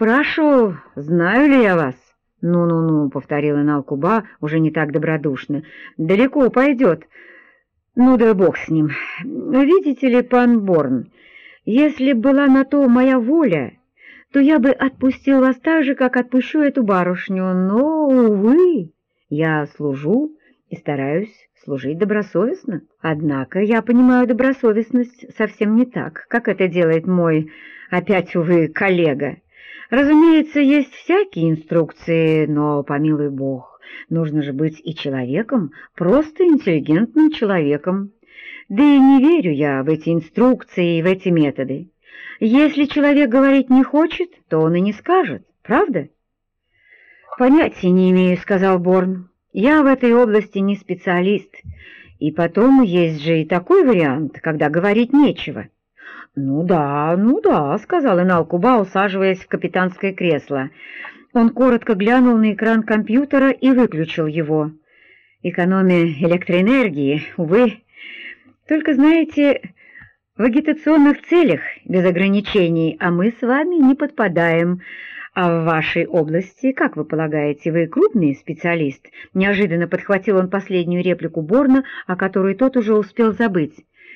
спрашивал, знаю ли я вас. «Ну-ну-ну», — повторила Налкуба уже не так добродушно, — «далеко пойдет». «Ну да бог с ним. Видите ли, пан Борн, если была на то моя воля, то я бы отпустил вас так же, как отпущу эту барышню, но, увы, я служу и стараюсь служить добросовестно. Однако я понимаю добросовестность совсем не так, как это делает мой, опять, увы, коллега. Разумеется, есть всякие инструкции, но, помилуй бог, нужно же быть и человеком, просто интеллигентным человеком. Да и не верю я в эти инструкции и в эти методы. Если человек говорить не хочет, то он и не скажет, правда? «Понятия не имею», — сказал Борн. «Я в этой области не специалист. И потом есть же и такой вариант, когда говорить нечего». «Ну да», — сказал Налкуба, усаживаясь в капитанское кресло. Он коротко глянул на экран компьютера и выключил его. «Экономия электроэнергии, увы. Только, знаете, в агитационных целях без ограничений, а мы с вами не подпадаем. А в вашей области, как вы полагаете, вы крупный специалист?» Неожиданно подхватил он последнюю реплику Борна, о которой тот уже успел забыть.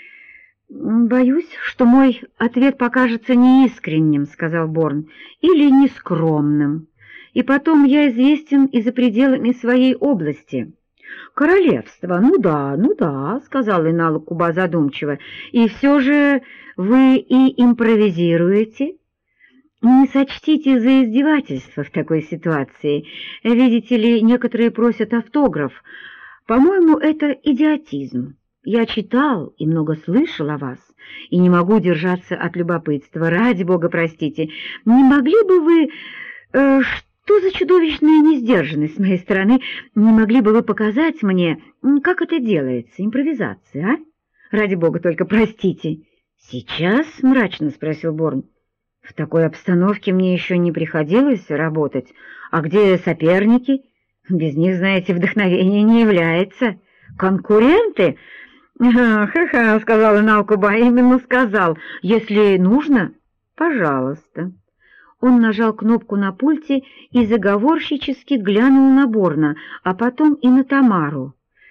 «Боюсь, что мой ответ покажется неискренним», — сказал Борн, — «или нескромным. И потом я известен и за пределами своей области». «Королевство, ну да», — сказал Налкуба задумчиво, — «и все же вы и импровизируете?» «Не сочтите за издевательство в такой ситуации. Видите ли, некоторые просят автограф. По-моему, это идиотизм. Я читал и много слышал о вас, и не могу держаться от любопытства. Ради бога, простите, не могли бы вы... что за чудовищная несдержанность с моей стороны? Не могли бы вы показать мне, как это делается, импровизация, а? Ради бога, только простите». «Сейчас?» — мрачно спросил Борн. «В такой обстановке мне еще не приходилось работать. А где соперники? Без них, знаете, вдохновения не является. Конкуренты?» «Ха-ха», — сказал Налкуба, — «именно сказал. Если нужно, пожалуйста». Он нажал кнопку на пульте и заговорщически глянул на Борна, а потом и на Тамару.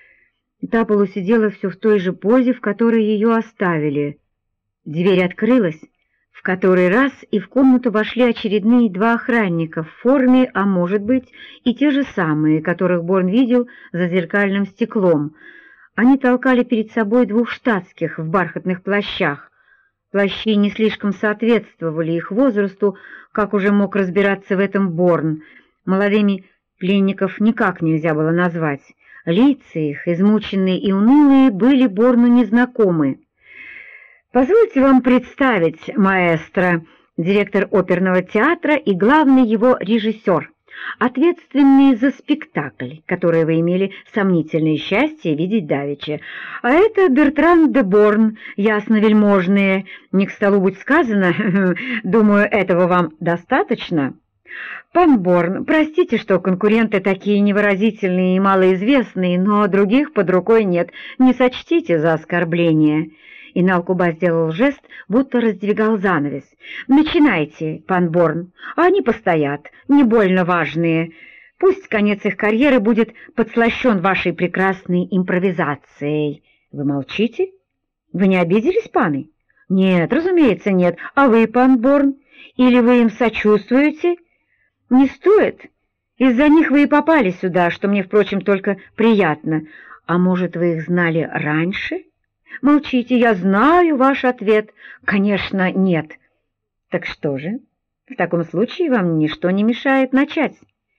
Та полусидела все в той же позе, в которой ее оставили. Дверь открылась. В который раз и в комнату вошли очередные два охранника в форме, а может быть и те же самые, которых Борн видел за зеркальным стеклом. Они толкали перед собой двух штатских в бархатных плащах. Плащи не слишком соответствовали их возрасту, как уже мог разбираться в этом Борн. Молодыми пленников никак нельзя было назвать. Лица их, измученные и унылые, были Борну незнакомы. «Позвольте вам представить, маэстро, директор оперного театра и главный его режиссер, ответственный за спектакль, который вы имели сомнительное счастье видеть давеча. А это Бертран де Борн, ясновельможные. Не к столу будь сказано, думаю, этого вам достаточно. Пан Борн, простите, что конкуренты такие невыразительные и малоизвестные, но других под рукой нет, не сочтите за оскорбление». И Налкуба сделал жест, будто раздвигал занавес. «Начинайте, пан Борн, а они постоят, не больно важные. Пусть конец их карьеры будет подслащен вашей прекрасной импровизацией». «Вы молчите? Вы не обиделись, паны?» «Нет, разумеется, нет. А вы, пан Борн, или вы им сочувствуете?» «Не стоит. Из-за них вы и попали сюда, что мне, впрочем, только приятно. А может, вы их знали раньше?» «Молчите, я знаю ваш ответ. Конечно, нет». «Так что же? В таком случае вам ничто не мешает начать».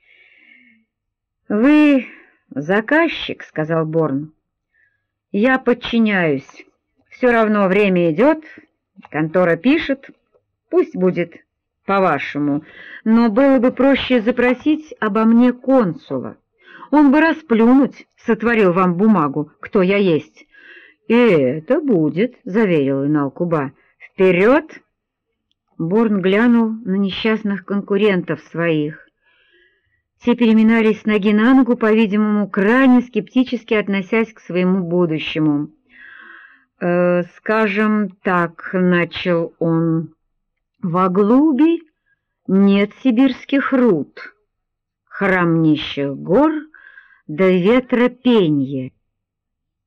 «Вы заказчик», — сказал Борн. «Я подчиняюсь. Все равно время идет, контора пишет. Пусть будет по-вашему, но было бы проще запросить обо мне консула. Он бы расплюнуть сотворил вам бумагу, кто я есть». «И это будет», — заверил Налкуба. «Вперед!» Борн глянул на несчастных конкурентов своих. Те переминались с ноги на ногу, по-видимому, крайне скептически относясь к своему будущему. «Скажем так», — начал он, — «в Аглубе нет сибирских руд, храм нищих гор да ветра пенье.